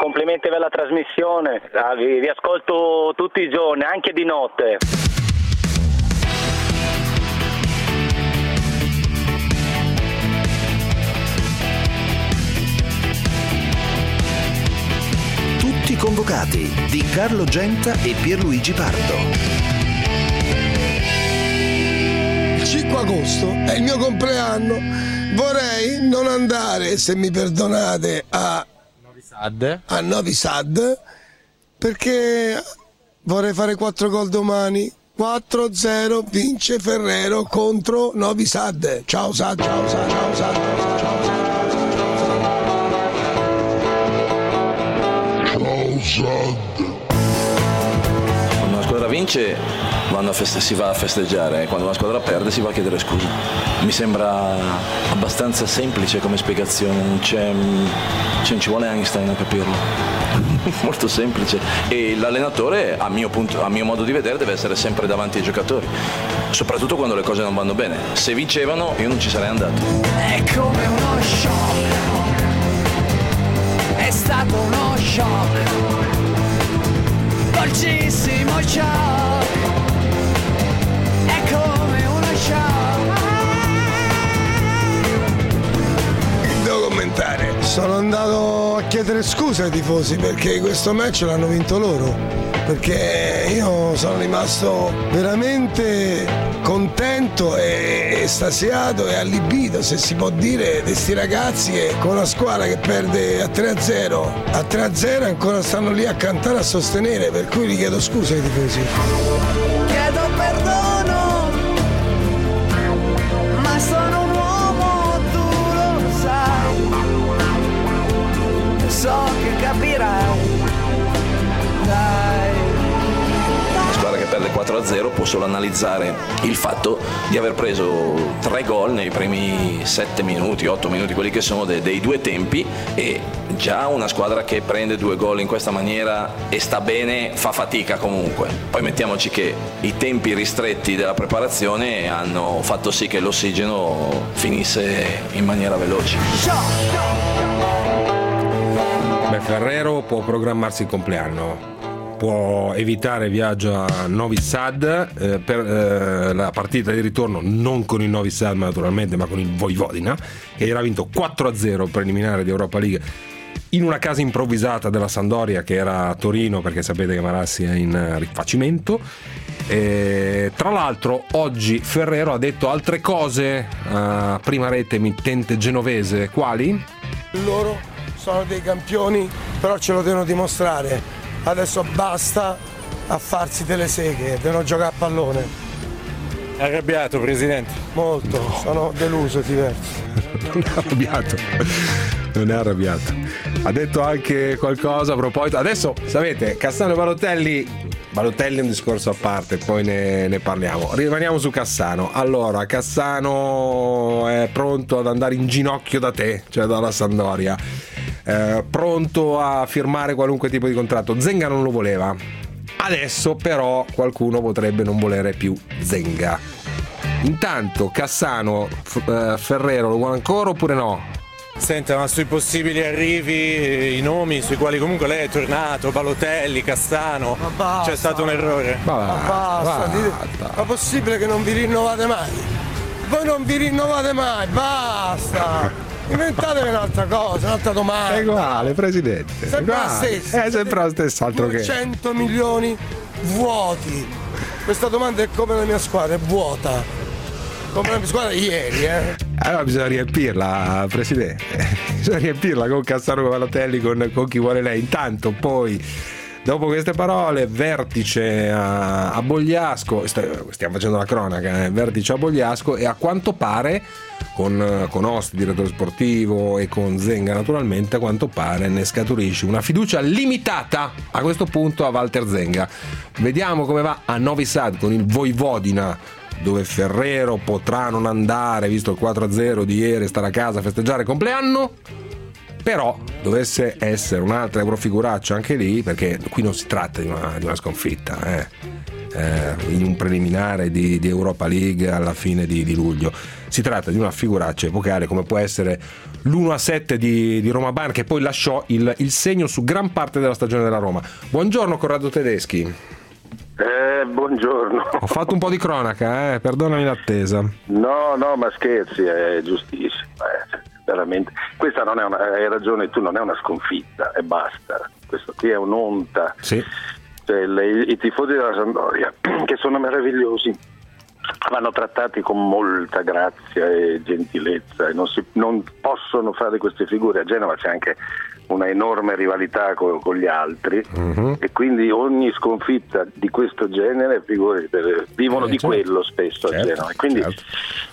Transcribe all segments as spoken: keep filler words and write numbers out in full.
complimenti per la trasmissione, ah, vi, vi ascolto tutti i giorni, anche di notte. Tutti convocati di Carlo Genta e Pierluigi Pardo. Il cinque agosto è il mio compleanno. Vorrei non andare, se mi perdonate, a Novi Sad. a Novi Sad perché vorrei fare quattro gol domani. quattro a zero vince Ferrero contro Novi Sad. Ciao Sad, ciao Sad, ciao Sad, ciao Sad. Quando una squadra vince vanno a feste- si va a festeggiare, quando una squadra perde si va a chiedere scusa. Mi sembra abbastanza semplice come spiegazione, non c'è, cioè non ci vuole Einstein a capirlo. Molto semplice, e l'allenatore a mio, punto, a mio modo di vedere deve essere sempre davanti ai giocatori, soprattutto quando le cose non vanno bene. Se vincevano io non ci sarei andato. È come uno shock, è stato uno shock, dolcissimo shock, è come uno shock. Devo commentare. Sono andato a chiedere scusa ai tifosi perché questo match l'hanno vinto loro. Perché io sono rimasto veramente contento e estasiato e allibito, se si può dire, di sti ragazzi che con una squadra che perde a tre a zero, a tre a zero ancora stanno lì a cantare, a sostenere, per cui gli chiedo scusa ai tifosi. Chiedo perdono, ma sono un uomo, tu lo sai, so che capirai, dai. Una squadra che perde quattro a zero può solo analizzare il fatto di aver preso tre gol nei primi sette minuti, otto minuti, quelli che sono de- dei due tempi, e già una squadra che prende due gol in questa maniera e sta bene fa fatica comunque. Poi mettiamoci che i tempi ristretti della preparazione hanno fatto sì che l'ossigeno finisse in maniera veloce. Beh, Ferrero può programmarsi il compleanno, può evitare il viaggio a Novi Sad eh, per eh, la partita di ritorno, non con il Novi Sad ma naturalmente, ma con il Vojvodina, che era vinto quattro a zero preliminare di Europa League in una casa improvvisata della Sampdoria, che era a Torino, perché sapete che Marassi è in rifacimento. E, tra l'altro, oggi Ferrero ha detto altre cose a Prima Rete, emittente genovese. Quali? Loro sono dei campioni, però ce lo devono dimostrare. Adesso basta a farsi delle seghe, devono giocare a pallone. È arrabbiato, Presidente? Molto, no. Sono deluso e diverso. Non è arrabbiato, non è arrabbiato. Ha detto anche qualcosa a proposito. Adesso, sapete, Cassano e Balotelli, Balotelli è un discorso a parte, poi ne, ne parliamo. Rimaniamo su Cassano. Allora, Cassano è pronto ad andare in ginocchio da te, cioè dalla Sampdoria. Eh, pronto a firmare qualunque tipo di contratto. Zenga non lo voleva, adesso però qualcuno potrebbe non volere più Zenga. Intanto Cassano, F- eh, Ferrero lo vuole ancora oppure no? Senta, ma sui possibili arrivi, i nomi sui quali comunque lei è tornato, Balotelli, Cassano, Ma basta. c'è stato un errore. Ma, Ma basta, dite, ma possibile che non vi rinnovate mai? Voi non vi rinnovate mai, basta! Inventatevi un'altra cosa, un'altra domanda. È uguale, Presidente. Sempre la Uguale. stessa. È sempre la stessa, altro che cento milioni vuoti. Questa domanda è come la mia squadra, è vuota. Come la mia squadra ieri, eh. Allora bisogna riempirla, Presidente. Bisogna riempirla con Cassano, con Balotelli, con, con chi vuole lei. Intanto poi, dopo queste parole, vertice a, a Bogliasco. Stiamo facendo la cronaca, eh? Vertice a Bogliasco, e a quanto pare con, con Osti, direttore sportivo, e con Zenga naturalmente, a quanto pare ne scaturisce una fiducia limitata a questo punto a Walter Zenga. Vediamo come va a Novi Sad con il Vojvodina, dove Ferrero potrà non andare, visto il quattro a zero di ieri, stare a casa a festeggiare il compleanno. Però dovesse essere un'altra eurofiguraccia anche lì, perché qui non si tratta di una, di una sconfitta, eh. eh, in un preliminare di, di Europa League alla fine di, di luglio. Si tratta di una figuraccia epocale come può essere l'uno a sette di, di Roma Bayern, che poi lasciò il, il segno su gran parte della stagione della Roma. Buongiorno Corrado Tedeschi. Eh, buongiorno. Ho fatto un po' di cronaca, eh? Perdonami l'attesa. No, no, ma scherzi, è giustissimo. Eh, veramente. Questa non è una, hai ragione tu, non è una sconfitta e basta. Questo qui è un'onta. Sì. Cioè, le, i tifosi della Sampdoria, che sono meravigliosi, vanno trattati con molta grazia e gentilezza e non, si, non possono fare queste figure. A Genova c'è anche una enorme rivalità con, con gli altri, uh-huh. e quindi ogni sconfitta di questo genere, figure, vivono eh, di certo. quello spesso certo, a Genova. E quindi certo.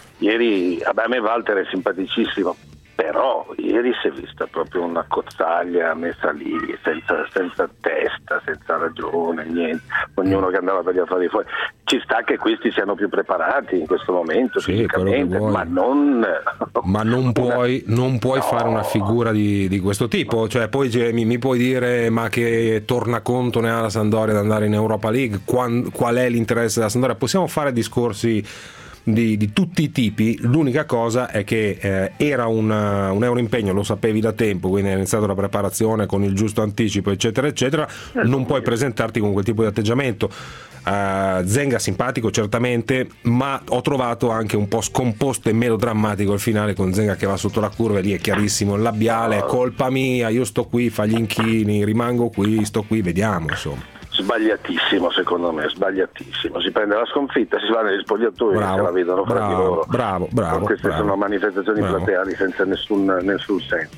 ieri, a me Walter è simpaticissimo, però ieri si è vista proprio una cozzaglia messa lì senza, senza testa, senza ragione, niente, ognuno che andava per gli affari fuori. Ci sta che questi siano più preparati in questo momento, sì, fisicamente, ma non ma non puoi, non puoi no. fare una figura di, di questo tipo. Cioè poi mi, mi puoi dire ma che tornaconto ne ha la Sampdoria ad andare in Europa League, qual, qual è l'interesse della Sampdoria? Possiamo fare discorsi Di, di tutti i tipi, l'unica cosa è che eh, era una, un euro impegno, lo sapevi da tempo, quindi è iniziato la preparazione con il giusto anticipo eccetera eccetera, non puoi presentarti con quel tipo di atteggiamento. uh, Zenga simpatico certamente, ma ho trovato anche un po' scomposto e melodrammatico il finale con Zenga che va sotto la curva e lì è chiarissimo il labiale, è colpa mia, io sto qui, fa gli inchini, rimango qui, sto qui, vediamo insomma. Sbagliatissimo, secondo me, sbagliatissimo. Si prende la sconfitta, si va negli spogliatoi e se la vedono fra bravo, di loro. Bravo, bravo. Queste bravo, sono manifestazioni bravo. plateali senza nessun, nessun senso.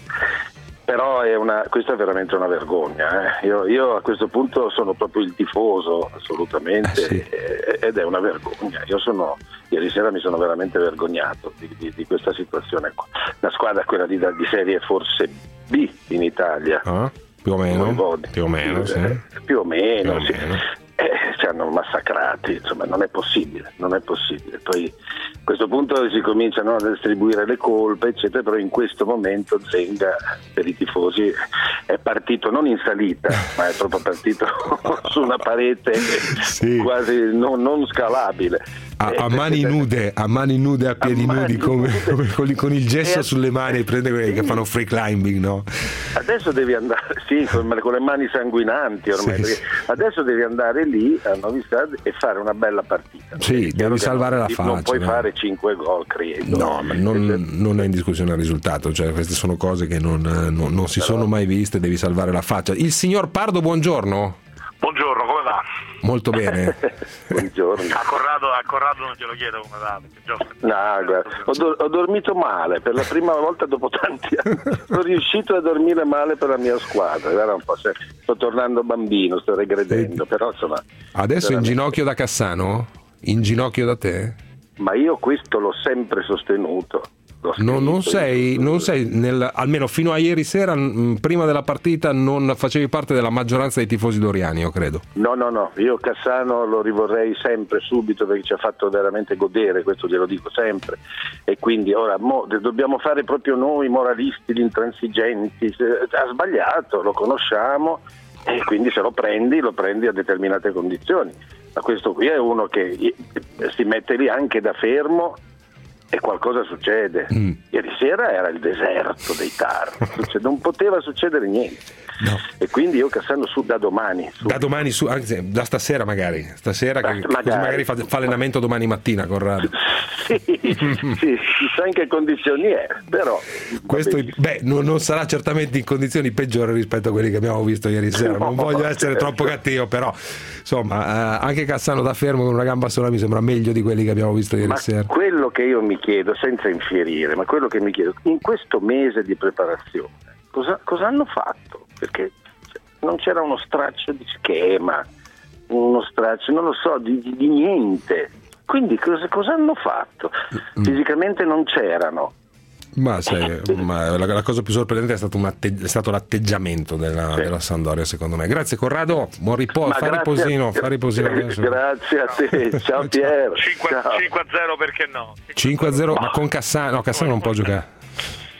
Però è una, questa è veramente una vergogna. Eh. Io, io a questo punto sono proprio il tifoso, assolutamente, eh sì. ed è una vergogna. Io sono, ieri sera mi sono veramente vergognato di, di, di questa situazione qua. La squadra è quella di, di serie forse B in Italia. Ah. Più o meno, più o meno, sì. eh, più o meno, più o sì. meno. Eh, ci hanno massacrati, insomma non è possibile, non è possibile. Poi a questo punto si cominciano a distribuire le colpe, eccetera, però in questo momento Zenga per i tifosi è partito non in salita, ma è proprio partito su una parete sì. quasi non, non scalabile. A, a mani nude, a mani nude, a piedi a nudi, come, come con, con il gesso e sulle mani, prende quelli che fanno free climbing, no? Adesso devi andare, sì, con, con le mani sanguinanti ormai, sì, sì. Adesso devi andare lì a Novi Sad e fare una bella partita. Sì, devi salvare non, la faccia. Non puoi no? fare cinque gol, credo. No, ma non, non è in discussione il risultato, cioè queste sono cose che non, non, non si Però... sono mai viste, devi salvare la faccia. Il signor Pardo, buongiorno. Buongiorno, come va? Molto bene. Buongiorno. A Corrado, a Corrado non glielo chiedo come va, perché già no, guarda, ho, do- ho dormito male per la prima volta dopo tanti anni. Sono riuscito a dormire male per la mia squadra. Guarda un po', se sto tornando bambino, sto regredendo, però insomma. Adesso veramente... in ginocchio da Cassano? In ginocchio da te? Ma io questo l'ho sempre sostenuto. No, non sei, non sei nel, almeno fino a ieri sera, prima della partita, non facevi parte della maggioranza dei tifosi doriani, io credo. No, no, no, io Cassano lo rivorrei sempre subito perché ci ha fatto veramente godere, questo glielo dico sempre. E quindi ora mo, dobbiamo fare proprio noi moralisti, gli intransigenti. Ha sbagliato, lo conosciamo e quindi se lo prendi, lo prendi a determinate condizioni. Ma questo qui è uno che si mette lì anche da fermo e qualcosa succede. Mm. Ieri sera era il deserto dei tar, non poteva succedere niente. No. E quindi io Cassano su da domani. Su. Da domani su, anzi da stasera magari. Stasera da, che magari. Così magari fa, fa allenamento domani mattina con Corrado. Sì, sì, chissà in che condizioni è, però. Questo beh, non, non sarà certamente in condizioni peggiori rispetto a quelli che abbiamo visto ieri sera. No, non voglio essere certo. troppo cattivo, però insomma, eh, anche Cassano da fermo con una gamba sola mi sembra meglio di quelli che abbiamo visto ieri ma sera. Quello che io mi chiedo, senza infierire, ma quello che mi chiedo, in questo mese di preparazione, cosa, cosa hanno fatto? Perché non c'era uno straccio di schema, uno straccio, non lo so, di, di, di niente. Quindi cosa, cosa hanno fatto? Fisicamente non c'erano. Ma, sai, ma la, la cosa più sorprendente è stato, un atte- è stato l'atteggiamento della, sì. della Sampdoria, secondo me. Grazie Corrado, buon riposo, fa riposino, fa riposino adesso. Grazie a te, ciao Piero. cinque a zero perché no? cinque a zero, ma con Cassano, no, Cassano non può giocare.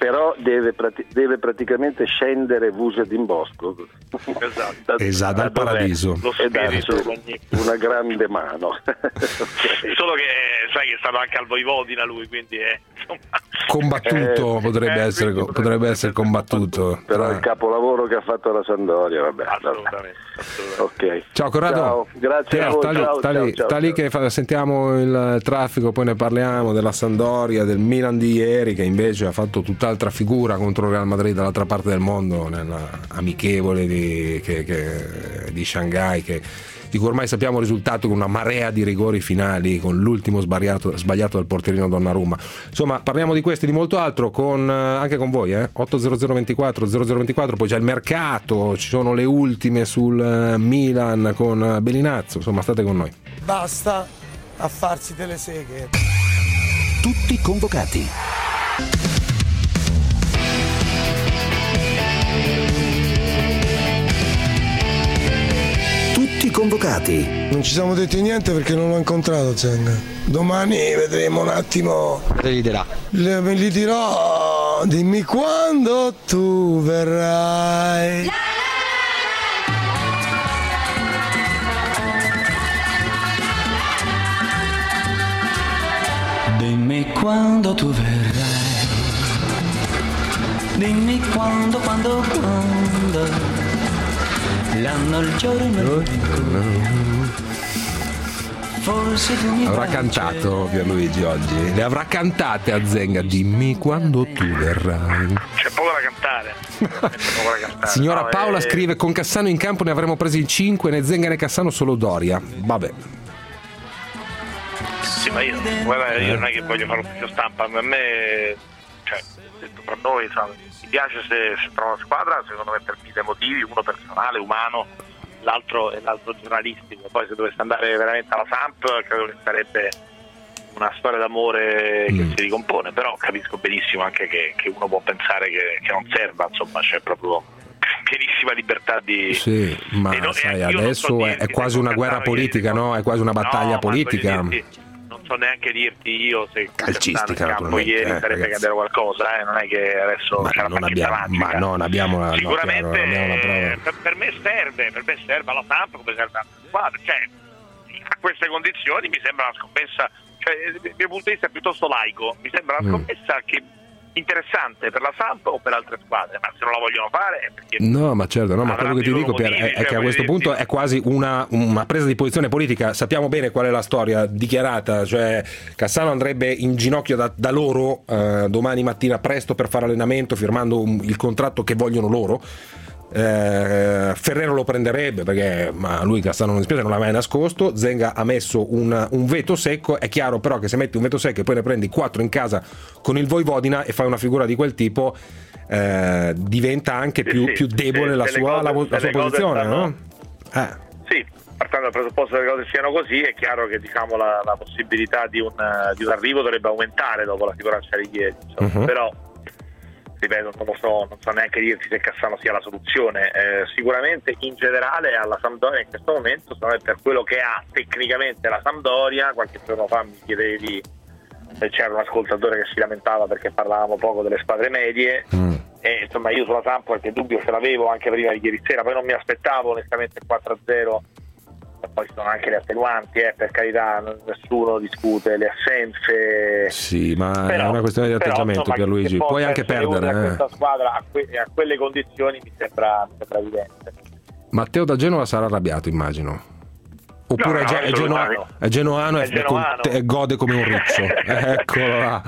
però deve, prati- deve praticamente scendere Vusa d'Imbosco, Esatto, esatto, dal paradiso, lo e spirito darci ogni- una grande mano. Solo che sai che è stato anche al Voivodina lui, quindi è, insomma, combattuto, Eh, potrebbe, eh, essere, quindi potrebbe essere combattuto. Però Ah. il capolavoro che ha fatto la Sampdoria, vabbè. assolutamente, assolutamente. Ok. Ciao Corrado. Ciao, grazie Pier, a voi. sta lì, Ciao, sta ciao, lì, ciao, sta lì ciao. che fa- sentiamo il traffico, poi ne parliamo della Sampdoria, del Milan di ieri che invece ha fatto tutt'altra figura contro il Real Madrid dall'altra parte del mondo nella amichevole di, che, che, di Shanghai, che, di cui ormai sappiamo il risultato con una marea di rigori finali, con l'ultimo sbagliato, sbagliato dal portierino Donnarumma. Insomma, parliamo di questo e di molto altro con, anche con voi, eh? otto zero zero ventiquattro zero zero ventiquattro, poi c'è il mercato, ci sono le ultime sul Milan con Bellinazzo, insomma state con noi. Basta a farsi delle seghe. Tutti convocati. Tutti convocati. Non ci siamo detti niente perché non l'ho incontrato Zenga. Domani vedremo un attimo. Te li dirà. Le- Me li dirò. Dimmi quando tu verrai. Dimmi quando tu verrai, dimmi quando, quando, quando, l'anno, il giorno, forse tu mi Avrà piaci. cantato Pierluigi oggi, le avrà cantate a Zenga, dimmi quando tu verrai. C'è poco da cantare. C'è poco da cantare. Signora No, Paola eh, scrive: con Cassano in campo ne avremmo presi cinque, né Zenga né Cassano, solo Doria. Vabbè. Sì, ma io, guarda, io non è che voglio fare ufficio stampa, ma a me, cioè, detto tra noi, insomma, mi piace se si trova una squadra, secondo me per mille motivi, uno personale, umano, l'altro e l'altro giornalistico. Poi se dovesse andare veramente alla Samp, credo che sarebbe una storia d'amore che Mm. si ricompone, però capisco benissimo anche che, che uno può pensare che, che non serva, insomma, c'è proprio pienissima libertà di... Sì, ma e no- e sai, io non adesso so è, dirti è se quasi con una guerra Cassano politica, ieri- no? È quasi una battaglia No, ma politica. voglio dirti, non so neanche dirti io se Calcistica, Cassano in campo naturalmente, ieri eh, sarebbe ragazzi. cambiato qualcosa, eh? Non è che adesso Ma c'è la non bacchetta abbiamo, magica. ma non abbiamo la, no, Sicuramente chiaro, non abbiamo la prova. eh, per, per me serve, per me serve alla Samp come serve a squadra, cioè a queste condizioni mi sembra una scommessa, cioè dal mio punto di vista è piuttosto laico, mi sembra una Mm. scommessa che interessante per la Samp o per altre squadre, ma se non la vogliono fare è perché No, ma certo, no, ma avranno quello che ti i loro dico Pier, motivi, è, è cioè, che a voglio questo dirti- punto è quasi una, una presa di posizione politica. Sappiamo bene qual è la storia dichiarata, cioè Cassano andrebbe in ginocchio da, da loro eh, domani mattina presto per fare allenamento, firmando un- il contratto che vogliono loro. Eh, Ferrero lo prenderebbe perché ma lui Cassano non dispiace, non l'ha mai nascosto. Zenga ha messo un, un veto secco. È chiaro però che se metti un veto secco e poi ne prendi quattro in casa con il Voivodina e fai una figura di quel tipo, eh, diventa anche più, sì, più debole se- la se le sua, cose- la, vo- la se sua le cose posizione, stanno- no? Eh. Sì, partendo dal presupposto che le cose siano così, è chiaro che diciamo la, la possibilità di un, di un arrivo dovrebbe aumentare dopo la figuraccia di ieri, insomma. Mhm. Però ripeto, non lo so, non so neanche dirti se Cassano sia la soluzione. Eh, sicuramente in generale alla Sampdoria in questo momento, secondo me, per quello che ha tecnicamente la Sampdoria, qualche giorno fa mi chiedevi se c'era un ascoltatore che si lamentava perché parlavamo poco delle squadre medie. Mm. E insomma io sulla Samp qualche dubbio ce l'avevo anche prima di ieri sera, poi non mi aspettavo onestamente il quattro a zero. Poi ci sono anche le attenuanti, eh, per carità, non- nessuno discute le assenze. Sì, ma Però- è una questione di però, atteggiamento, insomma, Pierluigi. che possa Puoi anche essere perdere. utile a eh. questa squadra a, que- a quelle condizioni mi sembra, mi sembra evidente. Matteo da Genova sarà arrabbiato, immagino. Oppure No, è, no, ge- è, assolutamente. genoa- è genoano È e, genoano. e gode come un riccio. Eccolo là.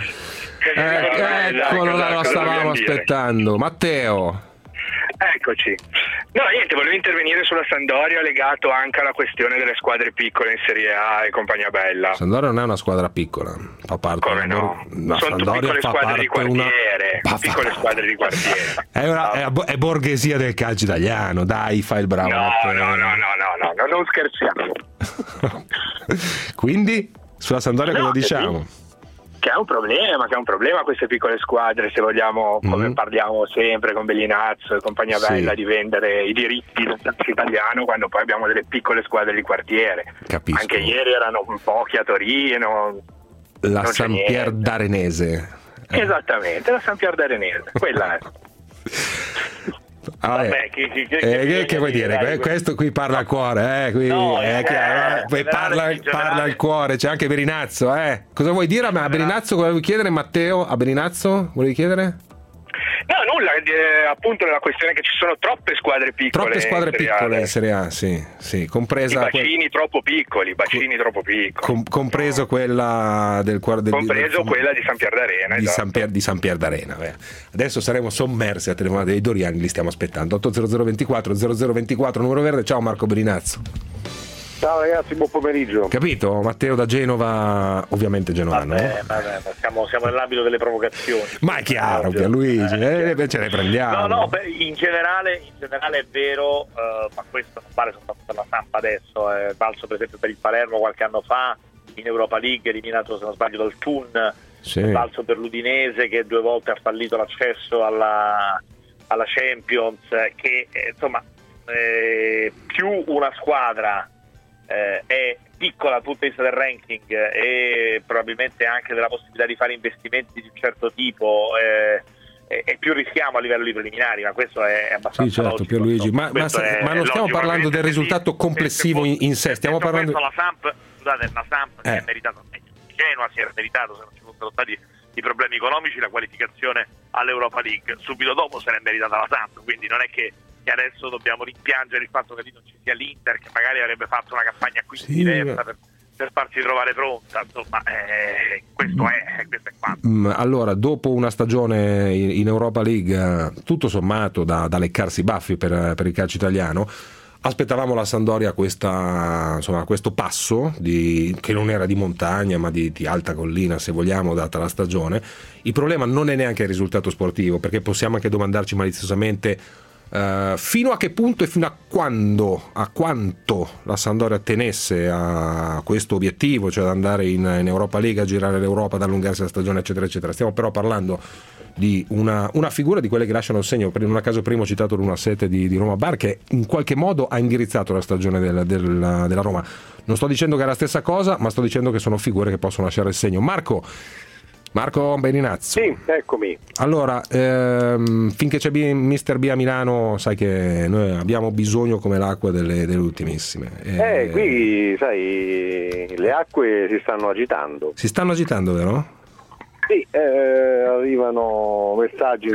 Eh, eccolo là, lo stavamo aspettando. Matteo. Eccoci. No, niente, volevo intervenire sulla Sampdoria legato anche alla questione delle squadre piccole in Serie A e compagnia bella. Sampdoria non è una squadra piccola, fa parte Come no? la Sono Sampdoria piccole fa squadre di parte una quartiere, Ma fa- piccole squadre di quartiere. è, una, è, è borghesia del calcio italiano, dai, fai il bravo. No, Matteo. no, no, no, no, no, non scherziamo. Quindi sulla Sampdoria No, cosa che diciamo? Che è un problema, che è un problema queste piccole squadre, se vogliamo, come Mhm. parliamo sempre con Bellinazzo e compagnia Sì. bella, di vendere i diritti del calcio italiano quando poi abbiamo delle piccole squadre di quartiere. Capisco. Anche ieri erano pochi a Torino. La non c'è Sampier niente. d'Arenese. Eh. Esattamente, la Sampierdarenese, quella è. Ah, Vabbè, che, che, che, eh, che, che vuoi dire, dire? dai, questo qui parla al cuore, eh, qui, No, è eh, chiaro, eh, poi in parla, generale, in parla generale. al cuore, c'è anche Berinazzo, eh. Cosa vuoi dire a Berinazzo? Cosa vuoi chiedere, Matteo? A Berinazzo? Volevi chiedere? No, nulla, eh, appunto la questione è che ci sono troppe squadre piccole. Troppe squadre in Serie A, piccole in eh. Serie A, sì, sì, I compresa bacini troppo piccoli, bacini troppo piccoli. com- compreso quella del cuore del Compreso del- quella di Sampierdarena, di esatto. San Pier, di San Pierdarena. Beh. Adesso saremo sommersi a telefonate dei Doriani, li stiamo aspettando. otto zero zero ventiquattro zero zero ventiquattro numero verde. Ciao Marco Berinazzo. Ciao ragazzi, buon pomeriggio. Capito? Matteo da Genova, ovviamente genovano. Vabbè, vabbè, ma siamo, siamo nell'ambito delle provocazioni. Ma è chiaro, Pierluigi, eh, eh, ce ne prendiamo. No, no, beh, in generale, in generale è vero, eh, ma questo non vale soltanto per la Samp adesso, è valso per esempio per il Palermo qualche anno fa, in Europa League, eliminato se non sbaglio dal Thun, Sì. è valso per l'Udinese che due volte ha fallito l'accesso alla, alla Champions, che eh, insomma eh, più una squadra eh, è piccola dal punto di vista del ranking e probabilmente anche della possibilità di fare investimenti di un certo tipo, eh, e, e più rischiamo a livello di preliminari, ma questo è, è abbastanza Sì, certo, logico. Pierluigi, ma, ma, Questo è- ma non è stiamo logico, parlando del ovviamente, risultato sì, complessivo in, in sé, stiamo detto parlando. questo, la Samp, scusate, la Samp si Eh. è meritata meglio. Genoa si era meritato, se non ci fossero stati i problemi economici, la qualificazione all'Europa League. Subito dopo se l'è meritata la Samp, quindi non è che, che adesso dobbiamo rimpiangere il fatto che lì non ci sia l'Inter, che magari avrebbe fatto una campagna acquisti Sì, diversa ma- per, per farsi trovare pronta. Insomma, eh, questo è questo è quanto. Mm, Allora, dopo una stagione in in Europa League, eh, tutto sommato da, da leccarsi i baffi per, per il calcio italiano, aspettavamo la Sampdoria questa, insomma, questo passo di, che non era di montagna ma di, di alta collina, se vogliamo, data la stagione. Il problema non è neanche il risultato sportivo, perché possiamo anche domandarci maliziosamente eh, fino a che punto e fino a quando, a quanto la Sampdoria tenesse a questo obiettivo, cioè ad andare in, in Europa League, a girare l'Europa, ad allungarsi la stagione, eccetera eccetera. Stiamo però parlando di una, una figura di quelle che lasciano il segno. Per un caso prima ho citato l'uno a sette di, di Roma Bar, che in qualche modo ha indirizzato la stagione del, del, della Roma. Non sto dicendo che è la stessa cosa, ma sto dicendo che sono figure che possono lasciare il segno. Marco Marco Berinazzo. Sì, eccomi. Allora, ehm, finché c'è B, mister B a Milano, sai che noi abbiamo bisogno come l'acqua delle, delle ultimissime. Eh, qui, sai, le acque si stanno agitando. Si stanno agitando, vero? Sì, eh, arrivano messaggi,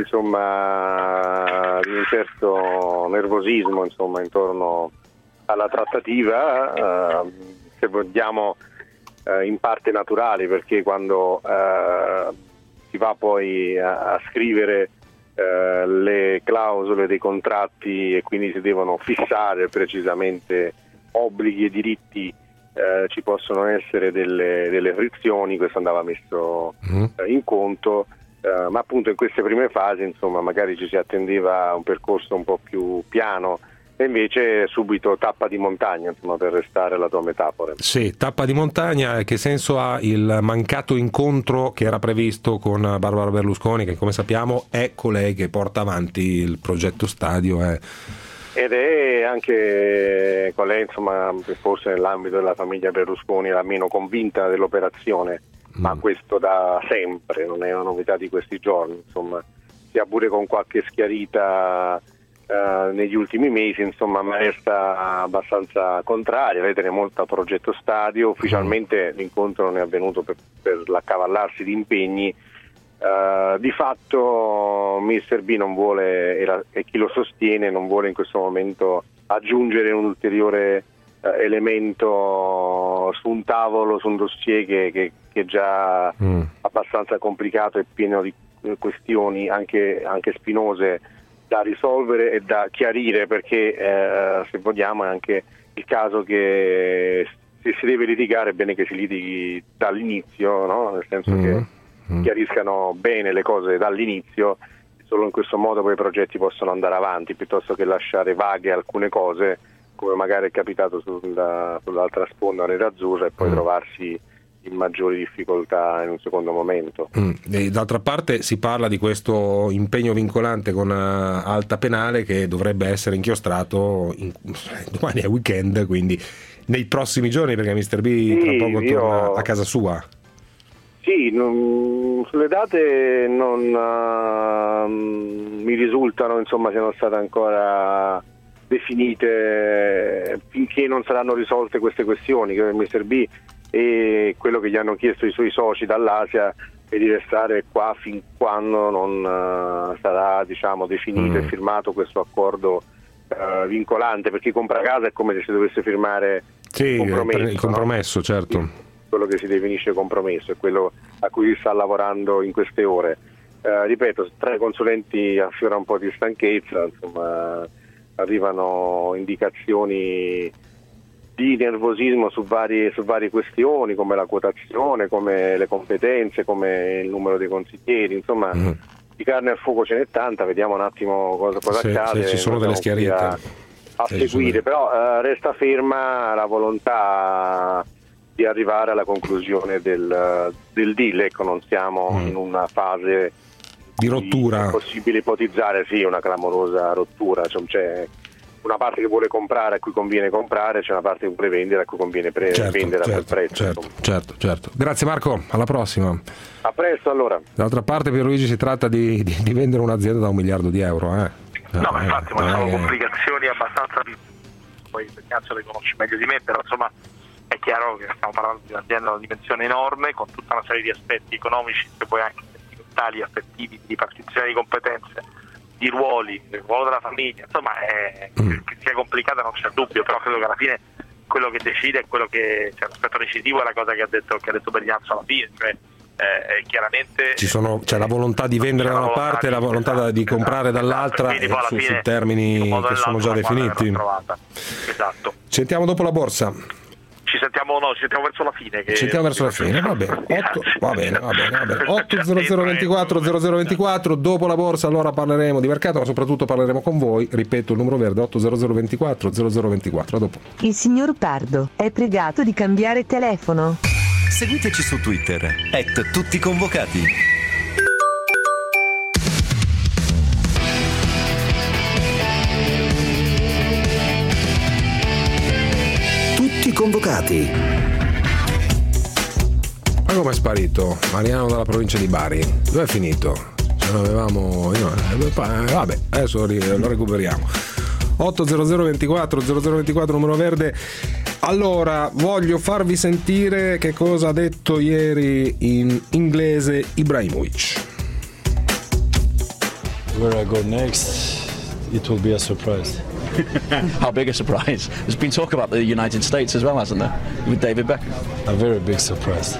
insomma, di un certo nervosismo, insomma, intorno alla trattativa, eh, se vogliamo eh, in parte naturali, perché quando eh, si va poi a, a scrivere eh, le clausole dei contratti e quindi si devono fissare precisamente obblighi e diritti, eh, ci possono essere delle, delle frizioni, questo andava messo eh, in conto, eh, ma appunto in queste prime fasi, insomma, magari ci si attendeva un percorso un po' più piano e invece subito tappa di montagna, insomma, per restare alla tua metafora. Sì, tappa di montagna. Che senso ha il mancato incontro che era previsto con Barbara Berlusconi, che come sappiamo è colei che porta avanti il progetto stadio? Eh. Ed è anche con lei, insomma, forse nell'ambito della famiglia Berlusconi la meno convinta dell'operazione, mm. ma questo da sempre, non è una novità di questi giorni, insomma, sia pure con qualche schiarita Uh, negli ultimi mesi, insomma, ma resta abbastanza contraria. Lei tiene molto al progetto stadio. Ufficialmente l'incontro non è avvenuto per, per l'accavallarsi di impegni. Uh, di fatto mister B non vuole, e, la, e chi lo sostiene non vuole in questo momento aggiungere un ulteriore uh, elemento su un tavolo, su un dossier che, che, che è già mm. abbastanza complicato e pieno di questioni anche, anche spinose da risolvere e da chiarire, perché eh, se vogliamo è anche il caso che se si deve litigare è bene che si litighi dall'inizio, no? Nel senso mm. che mm. chiariscano bene le cose dall'inizio, solo in questo modo poi i progetti possono andare avanti, piuttosto che lasciare vaghe alcune cose, come magari è capitato sulla, sull'altra sponda nerazzurra, e poi mm. trovarsi in maggiori difficoltà in un secondo momento. Mm. E d'altra parte si parla di questo impegno vincolante con uh, alta penale che dovrebbe essere inchiostrato in, domani è weekend, quindi nei prossimi giorni, perché mister B sì, tra poco io... torna a casa sua. Sì, Sì, non, sulle date non uh, mi risultano, insomma, siano state ancora definite finché non saranno risolte queste questioni, che il mister B e quello che gli hanno chiesto i suoi soci dall'Asia è di restare qua fin quando non uh, sarà, diciamo, definito mm. e firmato questo accordo uh, vincolante. Per chi compra casa è come se si dovesse firmare sì, il compromesso, il compromesso no? Certo. Quello che si definisce compromesso è quello a cui si sta lavorando in queste ore. Uh, ripeto, tra i consulenti affiora un po' di stanchezza, insomma, arrivano indicazioni di nervosismo su varie, su varie questioni, come la quotazione, come le competenze, come il numero dei consiglieri, insomma mm. di carne al fuoco ce n'è tanta, vediamo un attimo cosa, cosa sì, accade. Sì, ci sono delle schiarite a, a sì, seguire, però uh, resta ferma la volontà di arrivare alla conclusione del, del deal, ecco, non siamo mm. in una fase di rottura. È possibile ipotizzare sì una clamorosa rottura, cioè, c'è una parte che vuole comprare a cui conviene comprare, c'è una parte che vuole vendere a cui conviene pre- certo, vendere certo, a quel prezzo. Certo, certo, certo. Grazie Marco, alla prossima. A presto allora. D'altra parte Pierluigi si tratta di, di, di vendere un'azienda da un miliardo di euro. Eh. No, no ma infatti, eh, ma sono eh, complicazioni abbastanza, poi Ignazio le conosci meglio di me, però insomma è chiaro che stiamo parlando di un'azienda di una dimensione enorme, con tutta una serie di aspetti economici e poi anche sentimentali, affettivi, di ripartizione di competenze, di ruoli, il ruolo della famiglia, insomma è, mm. che sia complicata non c'è dubbio, però credo che alla fine quello che decide è quello che, cioè l'aspetto decisivo è la cosa che ha detto che ha detto Bergnazzo alla fine, cioè eh, chiaramente ci sono, c'è la volontà di vendere da una parte e la volontà esatto, di comprare esatto, dall'altra esatto, su, su termini che sono già definiti. Esatto. Sentiamo dopo la borsa. Ci sentiamo, no, ci sentiamo verso la fine. Che ci sentiamo verso la fine, va bene. otto, va bene, va bene, va bene. otto zero zero ventiquattro zero zero ventiquattro, dopo la borsa allora parleremo di mercato, ma soprattutto parleremo con voi. Ripeto il numero verde otto zero zero ventiquattro zero zero ventiquattro. A dopo. Il signor Pardo è pregato di cambiare telefono. Seguiteci su Twitter at tutti convocati. Convocati. Ma come è sparito Mariano dalla provincia di Bari? Dove è finito? Ce l'avevamo io, eh, vabbè, adesso lo recuperiamo. otto zero zero ventiquattro zero zero ventiquattro numero verde. Allora, voglio farvi sentire che cosa ha detto ieri in inglese Ibrahimovic. Where I go next, it will be a surprise. How big a surprise? There's been talk about the United States as well, hasn't there? With David Beckham. A very big surprise.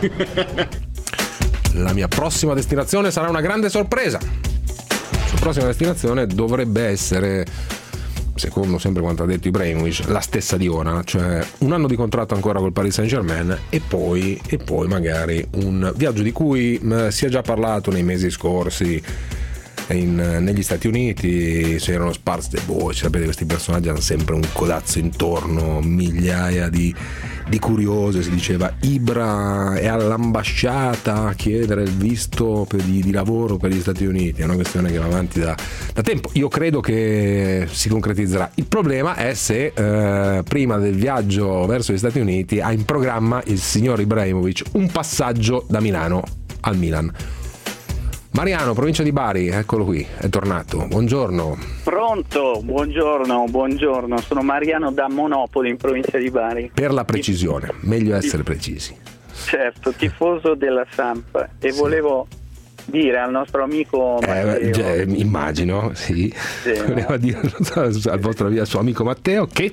La mia prossima destinazione sarà una grande sorpresa. La sua prossima destinazione dovrebbe essere, secondo sempre quanto ha detto Ibrahimovic, la stessa di ora, cioè un anno di contratto ancora col Paris Saint-Germain e poi, e poi magari un viaggio di cui mh, si è già parlato nei mesi scorsi. In, negli Stati Uniti si erano sparse le voci, sapete, questi personaggi hanno sempre un codazzo intorno, migliaia di, di curiose, si diceva Ibra è all'ambasciata a chiedere il visto per, di, di lavoro per gli Stati Uniti, è una questione che va avanti da, da tempo, io credo che si concretizzerà. Il problema è se eh, prima del viaggio verso gli Stati Uniti ha in programma il signor Ibrahimovic un passaggio da Milano al Milan. Mariano, provincia di Bari, eccolo qui, è tornato. Buongiorno. Pronto, buongiorno, buongiorno. Sono Mariano da Monopoli in provincia di Bari. Per la precisione, meglio essere precisi. Certo, tifoso della Samp e sì. Volevo dire al nostro amico Matteo, eh, già, immagino, sì. sì Voleva dire al vostro al suo amico Matteo che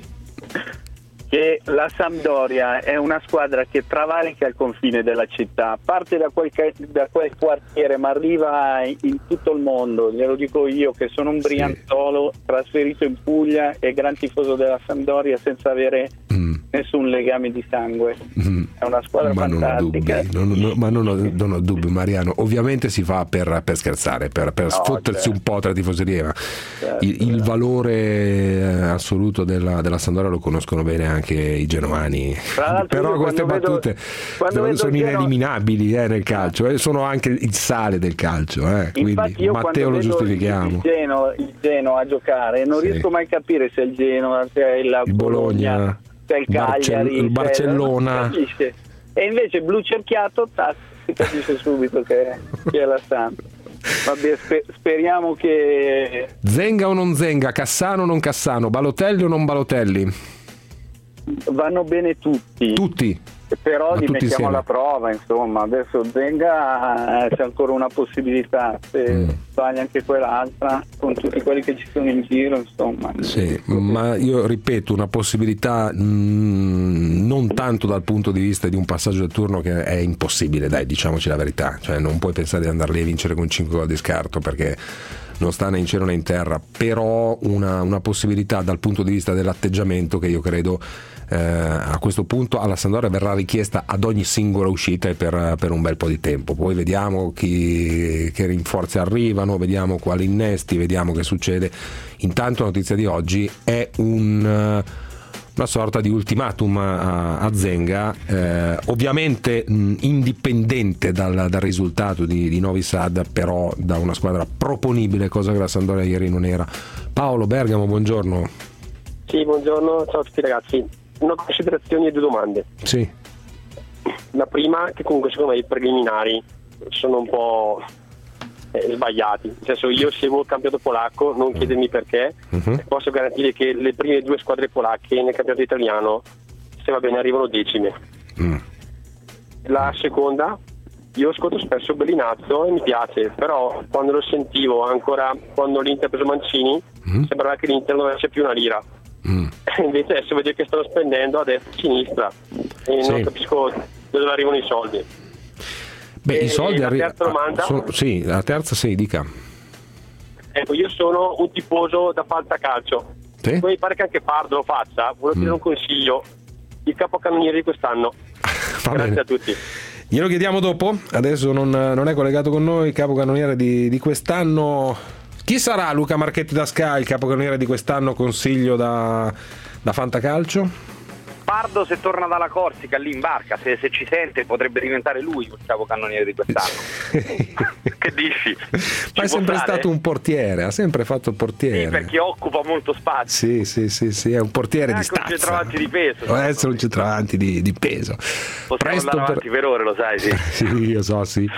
che la Sampdoria è una squadra che travalica il confine della città, parte da quel, da quel quartiere ma arriva in tutto il mondo, glielo dico io che sono un briantolo sì. trasferito in Puglia e gran tifoso della Sampdoria senza avere mm. nessun legame di sangue, mm. è una squadra ma fantastica. Non ho dubbi, non, non, ma non ho, non ho dubbi Mariano, ovviamente si fa per, per scherzare, per, per no, sfottersi certo. un po' tra tifoserie, ma certo, il, il valore assoluto della, della Sampdoria lo conoscono bene anche i genovani, però queste battute vedo, sono ineliminabili eh, nel calcio, eh, sono anche il sale del calcio, eh, quindi io Matteo lo giustifichiamo. Il Genoa, il Genoa a giocare non sì. riesco mai a capire se il Genoa, se è il Bologna, Bologna se è il Cagliari, il Barcellona, e invece blu cerchiato tac, si capisce subito che, che è la Samp. Vabbè, sper- speriamo che Zenga o non Zenga, Cassano o non Cassano, Balotelli o non Balotelli? vanno bene tutti. Tutti. Però Ma li tutti mettiamo insieme. alla prova, insomma. Adesso Zenga, c'è ancora una possibilità, se Mm. sbaglia anche quell'altra, con tutti quelli che ci sono in giro, insomma. Sì, ma io ripeto, una possibilità mh, non tanto dal punto di vista di un passaggio del turno, che è impossibile, dai, diciamoci la verità, cioè non puoi pensare di andare lì a vincere con cinque gol di scarto, perché non sta né in cielo né in terra, però una, una possibilità dal punto di vista dell'atteggiamento che io credo eh, a questo punto alla Sampdoria verrà richiesta ad ogni singola uscita e per, per un bel po' di tempo. Poi vediamo chi, che rinforzi arrivano, vediamo quali innesti, vediamo che succede. Intanto la notizia di oggi è un una sorta di ultimatum a, a Zenga, eh, ovviamente mh, indipendente dal, dal risultato di, di Novi Sad, però da una squadra proponibile, cosa che la Sampdoria ieri non era. Paolo Bergamo, buongiorno. Sì, buongiorno, ciao a tutti ragazzi. Una considerazione e due domande. Sì. La prima, che comunque secondo me i preliminari sono un po' eh, sbagliati. Nel senso, io seguo il campionato polacco, non chiedermi perché, uh-huh. posso garantire che le prime due squadre polacche nel campionato italiano, se va bene, arrivano decime. Mm. La seconda, io ascolto spesso Bellinazzo e mi piace, però quando lo sentivo ancora quando l'Inter ha preso Mancini, Mm. sembrava che l'Inter non avesse più una lira. Mm. Invece adesso vedo che stanno spendendo a destra e a sinistra e Sì. non capisco da dove arrivano i soldi. Beh, E i soldi la arrivano. terza domanda? Sì, la terza sì, dica. Ecco, io sono un tifoso da fantacalcio. Sì? Poi mi pare che anche Pardo lo faccia. Volevo chiedere Mm. un consiglio. Il capocannoniere di quest'anno. Va Grazie bene. a tutti. Glielo chiediamo dopo, adesso non, non è collegato con noi il capocannoniere di, di quest'anno. Chi sarà Luca Marchetti da Sky, il capocannoniere di quest'anno, consiglio da, da Fantacalcio? Pardo, se torna dalla Corsica lì in barca, se, se ci sente, potrebbe diventare lui il capocannoniere di quest'anno. Che dici? Ma è sempre stato un portiere, ha sempre fatto il portiere. Sì, perché occupa molto spazio. Sì, sì, sì, sì, è un portiere È di anche un stazza. centravanti di peso. Può essere un centravanti di, di peso. Possiamo Presto andare per- avanti per ore, lo sai, sì. Sì, io so, sì.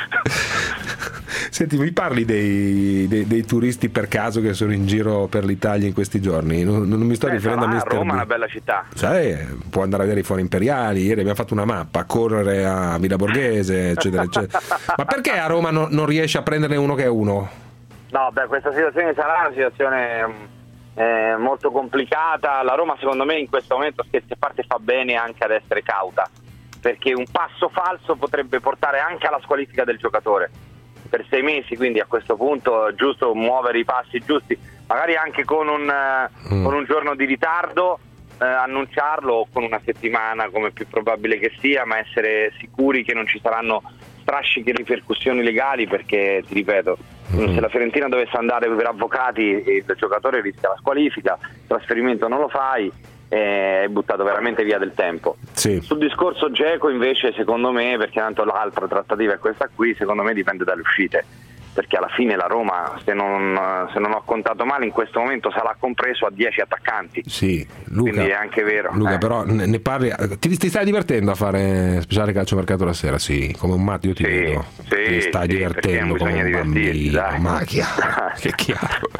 Senti, mi parli dei, dei, dei turisti per caso che sono in giro per l'Italia in questi giorni? Non, non mi sto Eh, riferendo a sarà, mister Roma è B. una bella città. Sai, può andare a vedere i fori imperiali. Ieri abbiamo fatto una mappa, correre a Villa Borghese, eccetera, eccetera. Ma perché a Roma non, non riesce a prenderne uno che è uno? No, beh, questa situazione sarà una situazione eh, molto complicata. La Roma, secondo me, in questo momento, scherzi a parte, fa bene anche ad essere cauta, perché un passo falso potrebbe portare anche alla squalifica del giocatore per sei mesi, quindi a questo punto è giusto muovere i passi giusti, magari anche con un, eh, Mm. con un giorno di ritardo, eh, annunciarlo, o con una settimana, come è più probabile che sia, ma essere sicuri che non ci saranno strascichi e ripercussioni legali, perché ti ripeto, Mm. se la Fiorentina dovesse andare per avvocati, il giocatore rischia la squalifica, il trasferimento non lo fai, eh, è buttato veramente via del tempo. Sì. Sul discorso Dzeko invece, secondo me, perché tanto l'altra trattativa è questa qui, secondo me dipende dalle uscite, perché alla fine la Roma, se non, se non ho contato male, in questo momento sarà compreso a dieci attaccanti. Sì, Luca, Quindi è anche vero. Luca, eh. però ne, ne parli. Ti, ti stai divertendo a fare speciale calciomercato la sera? Sì, come un matto io ti vedo. sì, ti stai sì, divertendo perché come bisogna un divertirsi, bambino. dai. Ma chiaro, che chiaro.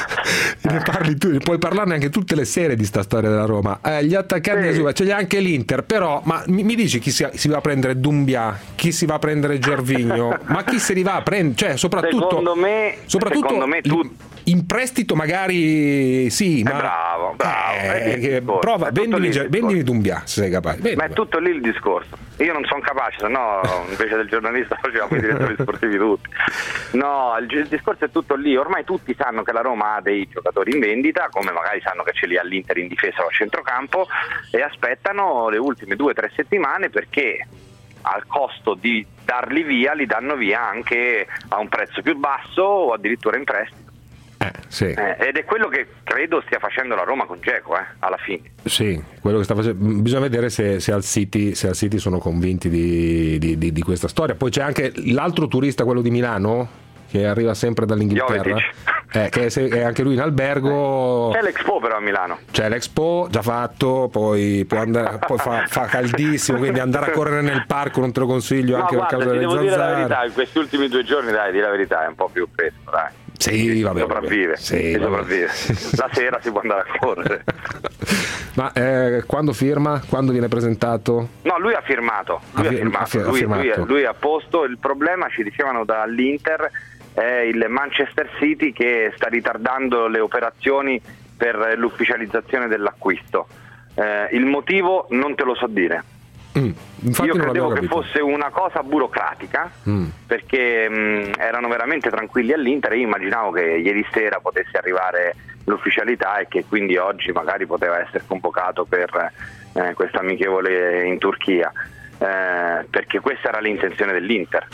Ne parli tu, puoi parlarne anche tutte le sere di sta storia della Roma. Eh, gli attaccanti Sì. Juve, c'è anche l'Inter, però ma mi, mi dici chi si, si va a prendere Dumbia, chi si va a prendere Gervinho, ma chi se li va a prendere? Cioè, soprattutto Secondo me, soprattutto secondo me tu... in prestito magari sì, ma bravo, bravo. eh, Vedi il che- discorso, prova, è tutto vendimi, lì il Ger- discorso. vendimi Dumbia se sei capace. Vendi. Ma è tutto lì il discorso. Io non sono capace, se no invece del giornalista facevamo i direttori sportivi tutti. No, il, il discorso è tutto lì. Ormai tutti sanno che la Roma ha dei giocatori in vendita, come magari sanno che ce li ha l'Inter in difesa o a centrocampo, e aspettano le ultime due o tre settimane, perché al costo di darli via li danno via anche a un prezzo più basso o addirittura in prestito. Eh, sì. Eh, ed è quello che credo stia facendo la Roma con Dzeko, eh, alla fine. Sì, quello che sta facendo. Bisogna vedere se, se, al City, se al City sono convinti di, di, di, di questa storia. Poi c'è anche l'altro turista, quello di Milano, che arriva sempre dall'Inghilterra. Jovetic. Eh, che è, è anche lui in albergo. C'è l'Expo però a Milano. C'è l'Expo, già fatto, poi, può andare, poi fa, fa caldissimo, quindi andare a correre nel parco non te lo consiglio, No, anche guarda, per causa ti delle devo dire la zanzare. verità, in questi ultimi due giorni, dai, di la verità, è un po' più fresco, dai. Sì, vabbè, sopravvive, vabbè. Sì, si vabbè. sopravvive. La sera si può andare a correre. Ma eh, quando firma? Quando viene presentato? No, lui ha firmato, lui Ha ha fi- firmato, ha fi- ha lui, firmato. lui è, lui è a posto. Il problema, ci dicevano dall'Inter, è il Manchester City che sta ritardando le operazioni per l'ufficializzazione dell'acquisto. Eh, il motivo non te lo so dire. Mm, infatti Io non credevo l'avevo che capito. fosse una cosa burocratica, Mm. perché mh, erano veramente tranquilli all'Inter e io immaginavo che ieri sera potesse arrivare l'ufficialità e che quindi oggi magari poteva essere convocato per eh, questa amichevole in Turchia, eh, perché questa era l'intenzione dell'Inter.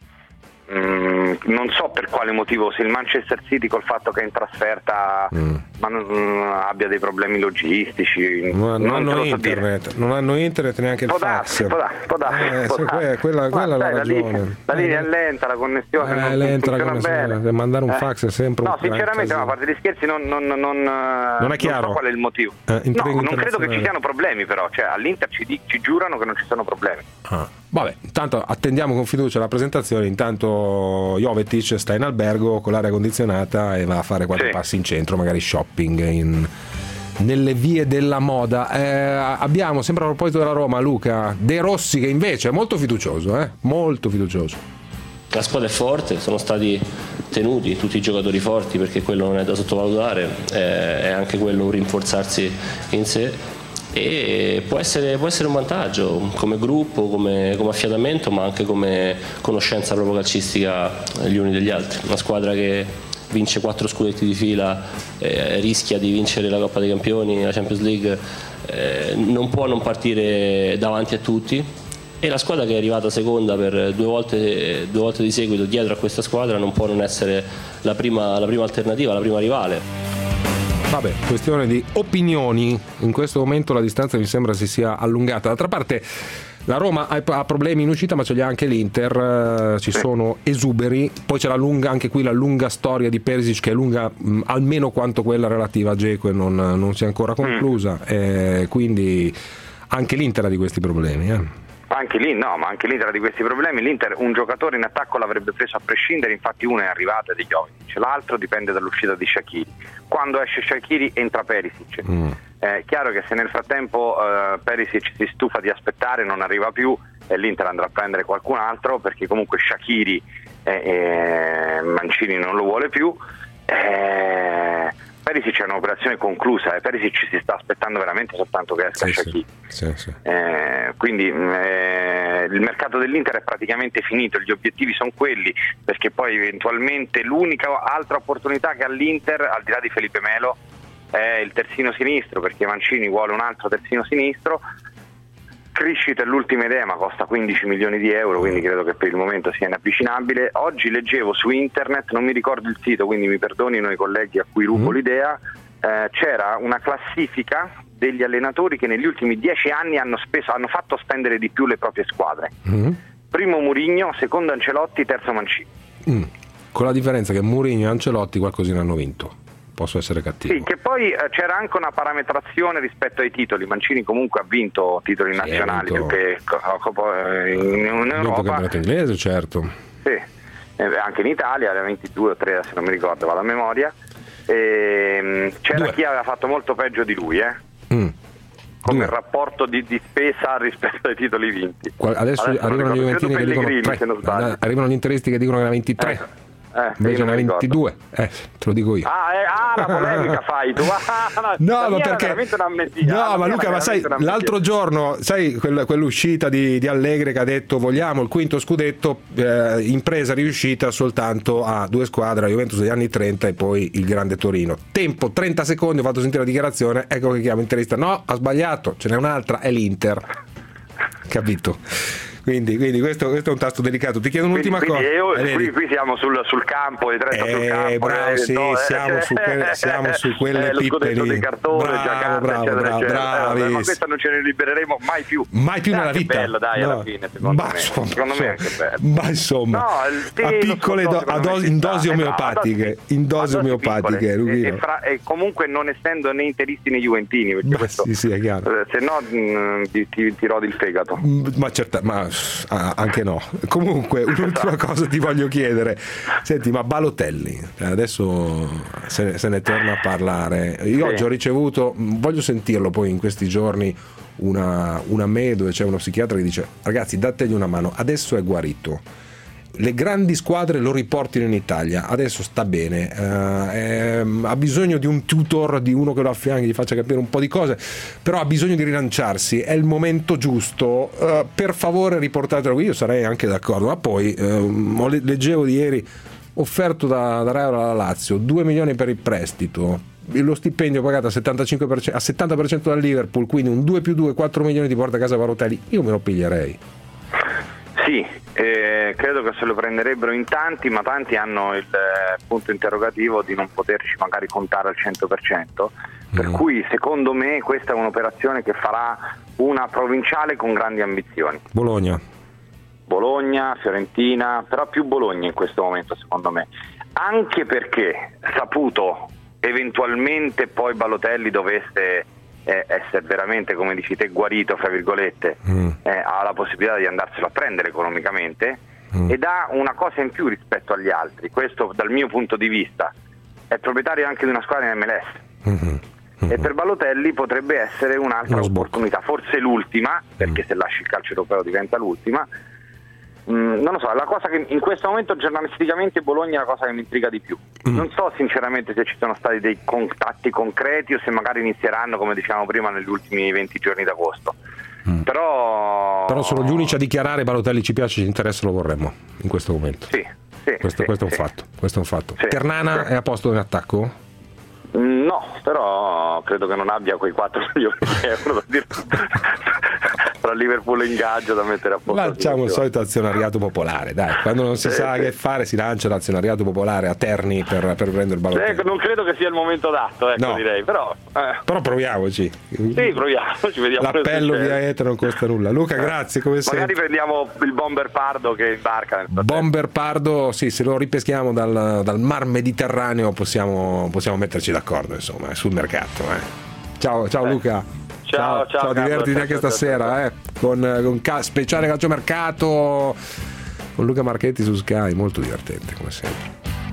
Mm, non so per quale motivo, se il Manchester City col fatto che è in trasferta Mm. ma non, mm, abbia dei problemi logistici, Non, non non te hanno lo so dire. internet, non hanno internet neanche il Può fax. darsi, può darsi, può darsi, Eh, può sì, darsi. que- quella, Ma quella è la sai, la linea- ragione. La linea è lenta, la connessione Eh, non, è lenta la funziona connessione, bene. mandare un Eh. fax è sempre un No, sinceramente, casino. no, a parte gli scherzi, non, non, non, Non è chiaro. so qual è il motivo. Eh, in no, treno non credo che internazionale. ci siano problemi, però, cioè all'Inter ci, di- ci giurano che non ci sono problemi. Ah, vabbè, intanto attendiamo con fiducia la presentazione. Intanto Jovetic sta in albergo con l'aria condizionata e va a fare quattro Sì. passi in centro, magari shopping in- nelle vie della moda. Eh, abbiamo sempre a proposito della Roma, Luca De Rossi, che invece è molto fiducioso, eh? molto fiducioso. La squadra è forte, sono stati tenuti tutti i giocatori forti, perché quello non è da sottovalutare, eh, è anche quello un rinforzarsi in sé, e può essere, può essere un vantaggio come gruppo, come, come affiatamento, ma anche come conoscenza proprio calcistica gli uni degli altri. Una squadra che vince quattro scudetti di fila, eh, rischia di vincere la Coppa dei Campioni, la Champions League, eh, non può non partire davanti a tutti, e la squadra che è arrivata seconda per due volte, due volte di seguito dietro a questa squadra non può non essere la prima, la prima alternativa, la prima rivale. Vabbè, questione di opinioni. In questo momento la distanza mi sembra si sia allungata. D'altra parte la Roma ha, ha problemi in uscita, ma ce li ha anche l'Inter, eh, ci sono esuberi, poi c'è la lunga, anche qui la lunga storia di Perisic, che è lunga mh, almeno quanto quella relativa a Dzeko, e non, non si è ancora conclusa, eh, quindi anche l'Inter ha di questi problemi. Eh. Anche lì no, ma anche l'Inter ha di questi problemi. L'Inter un giocatore in attacco l'avrebbe preso a prescindere, infatti uno è arrivato ed è Jovic, l'altro dipende dall'uscita di Shaqiri. Quando esce Shaqiri entra Perisic. Mm. È chiaro che se nel frattempo eh, Perisic si stufa di aspettare, non arriva più, e l'Inter andrà a prendere qualcun altro, perché comunque Shaqiri eh, eh, Mancini non lo vuole più. Eh, Perisic è un'operazione conclusa e Perisic si sta aspettando veramente soltanto che esca Sì, Shaqiri. sì, sì. Eh, quindi eh, il mercato dell'Inter è praticamente finito, gli obiettivi sono quelli, perché poi eventualmente l'unica altra opportunità che ha l'Inter, al di là di Felipe Melo, è il terzino sinistro, perché Mancini vuole un altro terzino sinistro. Criscito è l'ultima idea, ma costa quindici milioni di euro, quindi credo che per il momento sia inavvicinabile. Oggi leggevo su internet, non mi ricordo il sito, quindi mi perdonino i colleghi a cui rubo mm. l'idea, eh, c'era una classifica degli allenatori che negli ultimi dieci anni hanno, speso, hanno fatto spendere di più le proprie squadre. Mm. Primo Mourinho, secondo Ancelotti, terzo Mancini. Mm. Con la differenza che Mourinho e Ancelotti qualcosina hanno vinto. Posso essere cattivo. Sì, che poi eh, c'era anche una parametrazione rispetto ai titoli. Mancini comunque ha vinto titoli sì, nazionali più che in, in Europa. Il campionato inglese, certo. Sì, eh, anche in Italia, era ventidue o tre, se non mi ricordo, vado a memoria. E, c'era Due. chi aveva fatto molto peggio di lui, eh? Mm. Come Due. il rapporto di, di spesa rispetto ai titoli vinti. Qual, adesso, adesso arrivano gli juventini che dicono tre, arrivano gli interisti che dicono che era ventitré. Eh. Eh, invece ne ha ventidue, eh, te lo dico io. Ah, eh, ah la polemica fai tu. Ah, no, ma perché no, ma Luca, ma sai, l'altro giorno, sai quella, quell'uscita di, di Allegri che ha detto vogliamo il quinto scudetto, eh, impresa riuscita soltanto a due squadre, la Juventus degli anni trenta e poi il grande Torino. Tempo trenta secondi, ho fatto sentire la dichiarazione, ecco che chiama interista. No, ha sbagliato, ce n'è un'altra, è l'Inter. Capito? quindi, quindi questo, questo è un tasto delicato. Ti chiedo un'ultima quindi, cosa. Io, eh, qui, qui siamo sul, sul campo, i tre eh, sul campo. bravo, eh, sì, no, siamo, eh, su que- siamo su quelle eh, lo pippe scudetto lì. di cartone, Bravo, Giacarta, bravo, eccetera, bravo, eccetera. Eh, ma questa non ce ne libereremo mai più. Mai più È nella anche vita. bello, dai, No. alla fine, secondo Ma me. insomma, secondo me è anche bello. Ma insomma, No, il- sì, a lo piccole so, do- secondo a me dosi- ci in sta. dosi Eh, no, omeopatiche, a dosi- in dosi a dosi omeopatiche, piccole. Luchino. E, e, fra- e comunque non essendo né interisti né juventini, perché questo, Sì, sì, è chiaro. eh, se no mh, ti, ti, ti rodi il fegato. Mm, Ma certa, ma ah, anche no. Comunque, un'ultima cosa ti voglio chiedere. Senti, ma Balotelli, adesso se ne, se ne torna a parlare. Io Sì. oggi ho ricevuto, voglio sentirlo poi in questi giorni, una, una mail dove c'è uno psichiatra che dice: ragazzi, dategli una mano, adesso è guarito. Le grandi squadre lo riportino in Italia, adesso sta bene, eh, è- ha bisogno di un tutor, di uno che lo affianchi, gli faccia capire un po' di cose, però ha bisogno di rilanciarsi, è il momento giusto, eh, per favore riportatelo qui. Io sarei anche d'accordo, ma poi eh, ho le- leggevo di ieri, offerto da, da Real alla Lazio due milioni per il prestito, lo stipendio pagato al settantacinque per cento, a settanta per cento dal Liverpool, quindi un due più due, quattro milioni ti porta a casa Balotelli, io me lo piglierei. Sì, eh, credo che se lo prenderebbero in tanti, ma tanti hanno il eh, punto interrogativo di non poterci magari contare al cento per cento, per cui secondo me questa è un'operazione che farà una provinciale con grandi ambizioni. Bologna. Bologna, Fiorentina, però più Bologna in questo momento secondo me, anche perché saputo eventualmente poi Balotelli dovesse eh, essere veramente, come dici te, guarito fra virgolette, Mm. eh, ha la possibilità di andarselo a prendere economicamente Mm. ed ha una cosa in più rispetto agli altri. Questo dal mio punto di vista, è proprietario anche di una squadra in M L S. Mm-hmm. E per Balotelli potrebbe essere un'altra opportunità, forse l'ultima, perché se lasci il calcio europeo diventa l'ultima. Mm, non lo so, la cosa che in questo momento giornalisticamente Bologna è la cosa che mi intriga di più. Non so sinceramente se ci sono stati dei contatti concreti o se magari inizieranno, come dicevamo prima, negli ultimi venti giorni d'agosto. Però Però sono gli unici a dichiarare: Balotelli ci piace, ci interessa, lo vorremmo in questo momento. Sì, sì, questo, sì, questo è un sì. fatto, questo è un fatto. Sì, Ternana sì. è a posto in attacco? No, però credo che non abbia quei quattro milioni di euro da dire tra Liverpool e ingaggio da mettere a posto. Lanciamo il solito azionariato popolare, dai, quando non si Sì, sa sì. che fare si lancia l'azionariato popolare a Terni per, per prendere il Balotelli. Ecco, non credo che sia il momento adatto, ecco, No. direi, però eh, Però proviamoci. sì, proviamo, ci vediamo. L'appello cosa via succede. Ether non costa nulla. Luca, grazie come Magari sempre. prendiamo il bomber pardo che imbarca nel frattempo. Bomber Pardo, sì, se lo ripeschiamo dal, dal mar Mediterraneo possiamo, possiamo metterci d'accordo, insomma, sul mercato. eh. Ciao, ciao Eh. Luca. Ciao, ciao, Carlo, divertiti ciao, anche ciao, ciao, stasera, eh, con, con ca- speciale calciomercato con Luca Marchetti su Sky, molto divertente come sempre.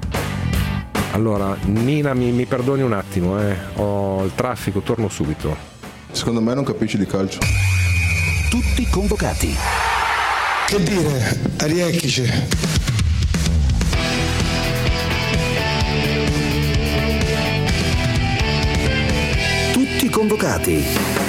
Allora, Nina, mi, mi perdoni un attimo, eh. Ho il traffico, torno subito. Secondo me non capisci di calcio. Tutti convocati. Che dire, Ariecchice. Tutti convocati.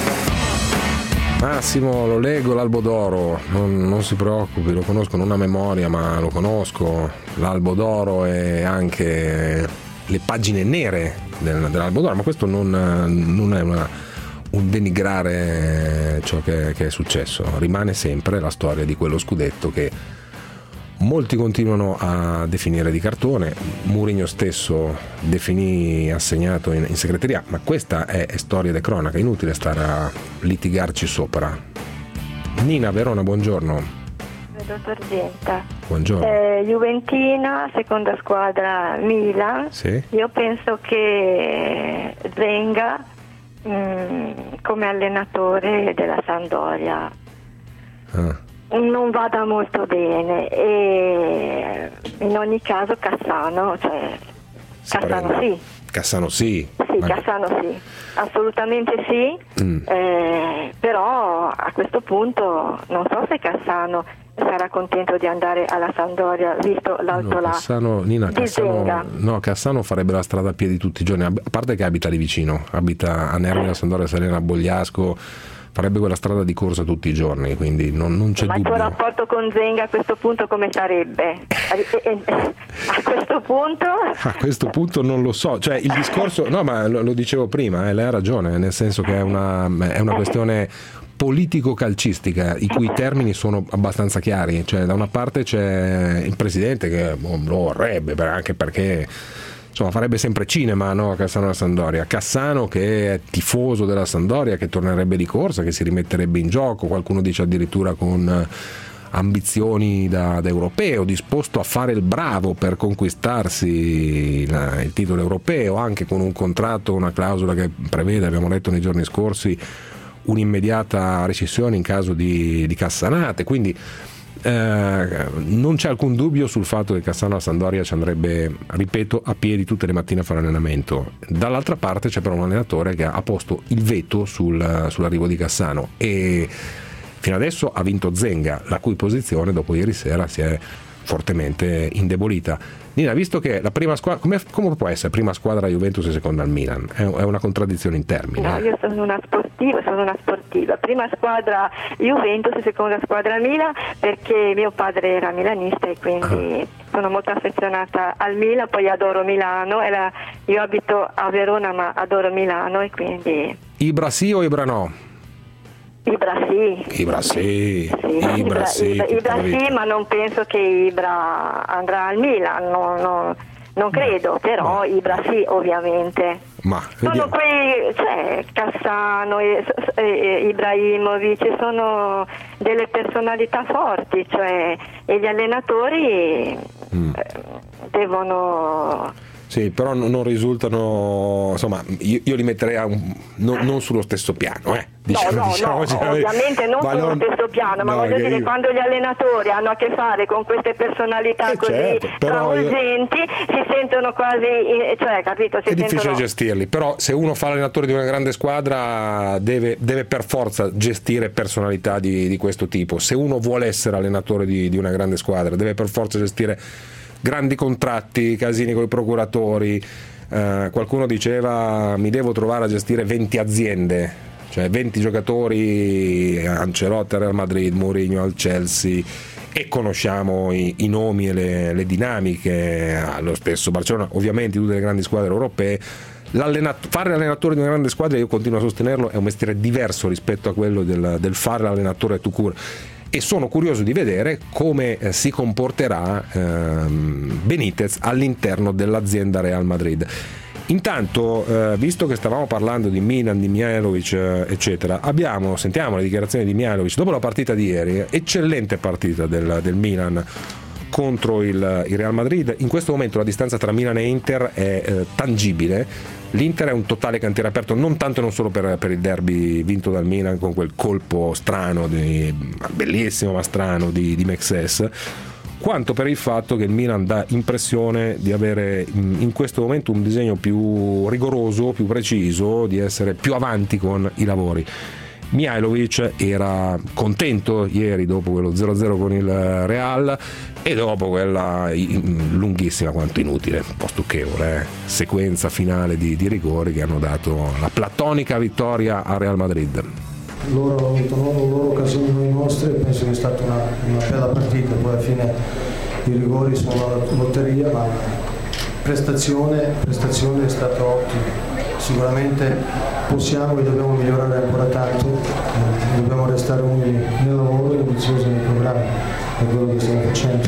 Massimo, lo leggo l'Albo d'Oro, non, non si preoccupi, lo conosco, non a memoria, ma lo conosco. L'Albo d'Oro e anche le pagine nere del, dell'Albo d'Oro, ma questo non, non è una, un denigrare ciò che, che è successo. Rimane sempre la storia di quello scudetto che molti continuano a definire di cartone. Mourinho stesso definì assegnato in, in segreteria, ma questa è, è storia di cronaca, inutile stare a litigarci sopra. Nina Verona, buongiorno. Dottor Genta. Buongiorno. Eh, Juventina, seconda squadra Milan. Sì. Io penso che Zenga mh, come allenatore della Sampdoria Ah. non vada molto bene e in ogni caso Cassano, cioè Si Cassano prende. sì, Cassano sì. sì, Ma- Cassano sì, assolutamente sì, Mm. eh, però a questo punto non so se Cassano sarà contento di andare alla Sampdoria visto l'alto No, là Cassano, Nina, di Cassano, Zenga. no, Cassano farebbe la strada a piedi tutti i giorni, a parte che abita lì vicino, abita a Nervi, a Sandoria, Serena, a Bogliasco, farebbe quella strada di corsa tutti i giorni, quindi non, non c'è Ma il dubbio. tuo rapporto con Zenga a questo punto come sarebbe? A questo punto A questo punto non lo so, cioè il discorso, no, ma lo, lo dicevo prima, eh, lei ha ragione, nel senso che è una, è una questione politico-calcistica, i cui termini sono abbastanza chiari. Cioè, da una parte c'è il presidente che lo vorrebbe, anche perché insomma farebbe sempre cinema, no? Cassano alla Sampdoria. Cassano che è tifoso della Sampdoria, che tornerebbe di corsa, che si rimetterebbe in gioco, qualcuno dice addirittura con ambizioni da, da europeo, disposto a fare il bravo per conquistarsi il, il titolo europeo, anche con un contratto, una clausola che prevede, abbiamo letto nei giorni scorsi, un'immediata rescissione in caso di, di cassanate. Quindi eh, non c'è alcun dubbio sul fatto che Cassano alla Sampdoria ci andrebbe, ripeto, a piedi tutte le mattine a fare allenamento. Dall'altra parte c'è però un allenatore che ha posto il veto sul, sull'arrivo di Cassano, e fino adesso ha vinto Zenga, la cui posizione dopo ieri sera si è fortemente indebolita. Nina, visto che la prima squadra, come, come può essere prima squadra Juventus e seconda al Milan? È, è una contraddizione in termini. No, io sono una sportiva, sono una sportiva. Prima squadra Juventus e seconda squadra Milan, perché mio padre era milanista e quindi ah. sono molto affezionata al Milan, poi adoro Milano. E la, io abito a Verona ma adoro Milano e quindi... Ibra sì o Ibra no? Ibra sì. Ibra sì, sì. Ibra, Ibra sì, Ibra, Ibra sì, ma non penso che Ibra andrà al Milan, no, no, non credo, però ma. Ibra sì, ovviamente. Ma sono quei, cioè Cassano e, e Ibrahimovic sono delle personalità forti, cioè, e gli allenatori mm. eh, devono... Sì, però non risultano, insomma, io, io li metterei a un, non, non sullo stesso piano, eh. Diciamo, no, no, diciamo, no, diciamo, ovviamente non sullo non, stesso piano, ma no, voglio dire, io... quando gli allenatori hanno a che fare con queste personalità eh, così certo, travolgenti, io... si sentono quasi, cioè, capito? Si è difficile sentono... gestirli, però se uno fa l'allenatore di una grande squadra deve, deve per forza gestire personalità di, di questo tipo. Se uno vuole essere allenatore di, di una grande squadra, deve per forza gestire grandi contratti, casini con i procuratori. Eh, qualcuno diceva mi devo trovare a gestire venti aziende, cioè venti giocatori, Ancelotti al Real Madrid, Mourinho al Chelsea, e conosciamo i, i nomi e le, le dinamiche allo stesso Barcellona, ovviamente tutte le grandi squadre europee. L'allenat- fare l'allenatore di una grande squadra, io continuo a sostenerlo, è un mestiere diverso rispetto a quello del, del fare l'allenatore tout court. E sono curioso di vedere come eh, si comporterà ehm, Benitez all'interno dell'azienda Real Madrid. Intanto, eh, visto che stavamo parlando di Milan, di Mihajlovic, eh, eccetera, abbiamo, sentiamo le dichiarazioni di Mihajlovic dopo la partita di ieri, eccellente partita del, del Milan contro il, il Real Madrid. In questo momento la distanza tra Milan e Inter è eh, tangibile. L'Inter è un totale cantiere aperto, non tanto e non solo per, per il derby vinto dal Milan con quel colpo strano, di, bellissimo ma strano, di, di Mexes, quanto per il fatto che il Milan dà impressione di avere in questo momento un disegno più rigoroso, più preciso, di essere più avanti con i lavori. Mihajlovic era contento ieri dopo quello zero a zero con il Real e dopo quella lunghissima quanto inutile, un po' stucchevole eh, sequenza finale di, di rigori che hanno dato la platonica vittoria a Real Madrid. Loro hanno avuto loro occasioni, noi nostre, penso che è stata una, una bella partita, poi alla fine i rigori sono una lotteria, ma prestazione, prestazione è stata ottima. Sicuramente possiamo e dobbiamo migliorare ancora tanto, eh, dobbiamo restare umili nel lavoro e ambiziosi nei programmi, è quello che stiamo facendo.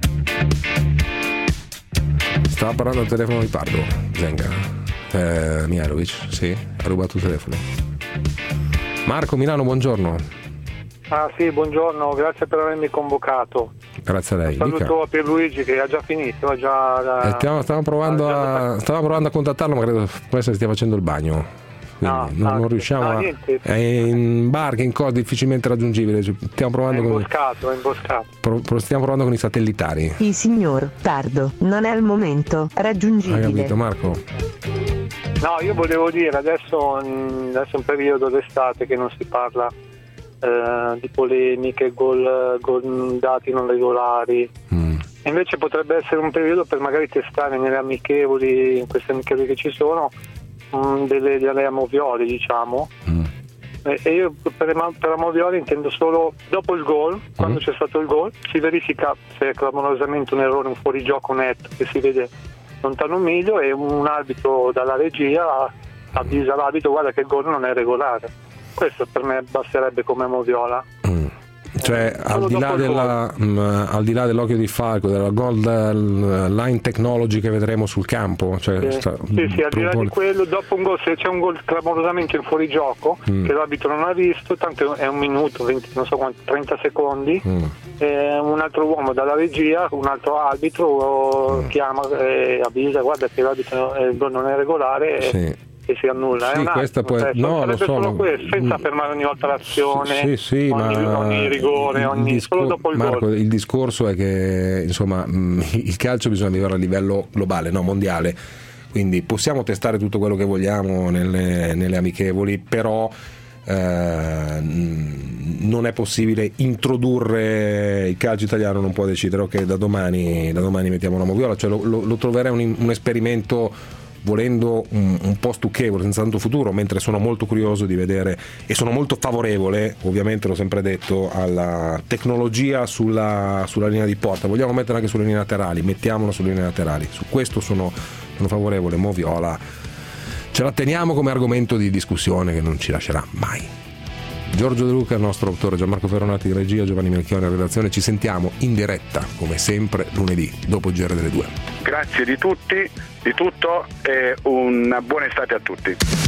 Stava parlando al telefono di Pardo, Zenga, eh, Mihajlovic, sì, ha rubato il telefono. Marco Milano, buongiorno. Ah sì, buongiorno, grazie per avermi convocato. Grazie a lei. Saluto Dica. a Pierluigi che ha già finito, ha già, eh, stiamo, stiamo, provando a, stiamo provando a contattarlo, ma credo può essere stia facendo il bagno. Quindi no, non, no, non riusciamo no, a, è in barca, in cose difficilmente raggiungibile. Stiamo provando è imboscato, con, è imboscato. Pro, stiamo provando con i satellitari. Il signor Pardo non è al momento raggiungibile. Hai capito, Marco? No, io volevo dire, adesso, adesso è un periodo d'estate che non si parla eh, di polemiche, gol, gol dati non regolari. Mm. E invece potrebbe essere un periodo per magari testare nelle amichevoli, in queste amichevoli che ci sono, mh, delle, delle amovioli, diciamo. Mm. E, e io per, per amovioli intendo solo dopo il gol, mm. quando c'è stato il gol, si verifica se è clamorosamente un errore, un fuorigioco netto che si vede lontano un miglio, e un arbitro dalla regia avvisa l'arbitro: guarda che il gol non è regolare. questo per me basterebbe come Moviola. Mm. Cioè, al di, là della, mh, al di là dell'occhio di falco, della gold line technology che vedremo sul campo, cioè, sì, sta, sì, sì, al di là proprio... di quello, dopo un gol, se c'è un gol clamorosamente in fuorigioco mm. che l'arbitro non ha visto, tanto è un minuto, venti, non so quanto, trenta secondi, mm. eh, un altro uomo dalla regia, un altro arbitro mm. chiama e avvisa, guarda che l'arbitro, il gol non è regolare. Sì. E... che si annulla, sì, è un questa attimo, poi... cioè, no, lo so, solo questo, senza fermare ogni volta l'azione, sì, sì, ogni, ma ogni rigore, ogni... il discor- solo dopo il Marco, gol. Il discorso è che insomma il calcio bisogna vivere a livello globale, no mondiale, quindi possiamo testare tutto quello che vogliamo nelle, nelle amichevoli, però eh, non è possibile introdurre il calcio italiano, non può decidere ok da domani, da domani mettiamo una moviola, cioè lo, lo, lo troverei un, un esperimento volendo un, un po' stucchevole, senza tanto futuro, mentre sono molto curioso di vedere e sono molto favorevole, ovviamente l'ho sempre detto, alla tecnologia sulla, sulla linea di porta. Vogliamo mettere anche sulle linee laterali, mettiamola sulle linee laterali, su questo sono, sono favorevole. Moviola ce la teniamo come argomento di discussione che non ci lascerà mai. Giorgio De Luca, il nostro autore, Gianmarco Ferronati in regia, Giovanni Melchioni in redazione. Ci sentiamo in diretta come sempre lunedì dopo il G R delle due. Grazie di tutti, di tutto e una buona estate a tutti.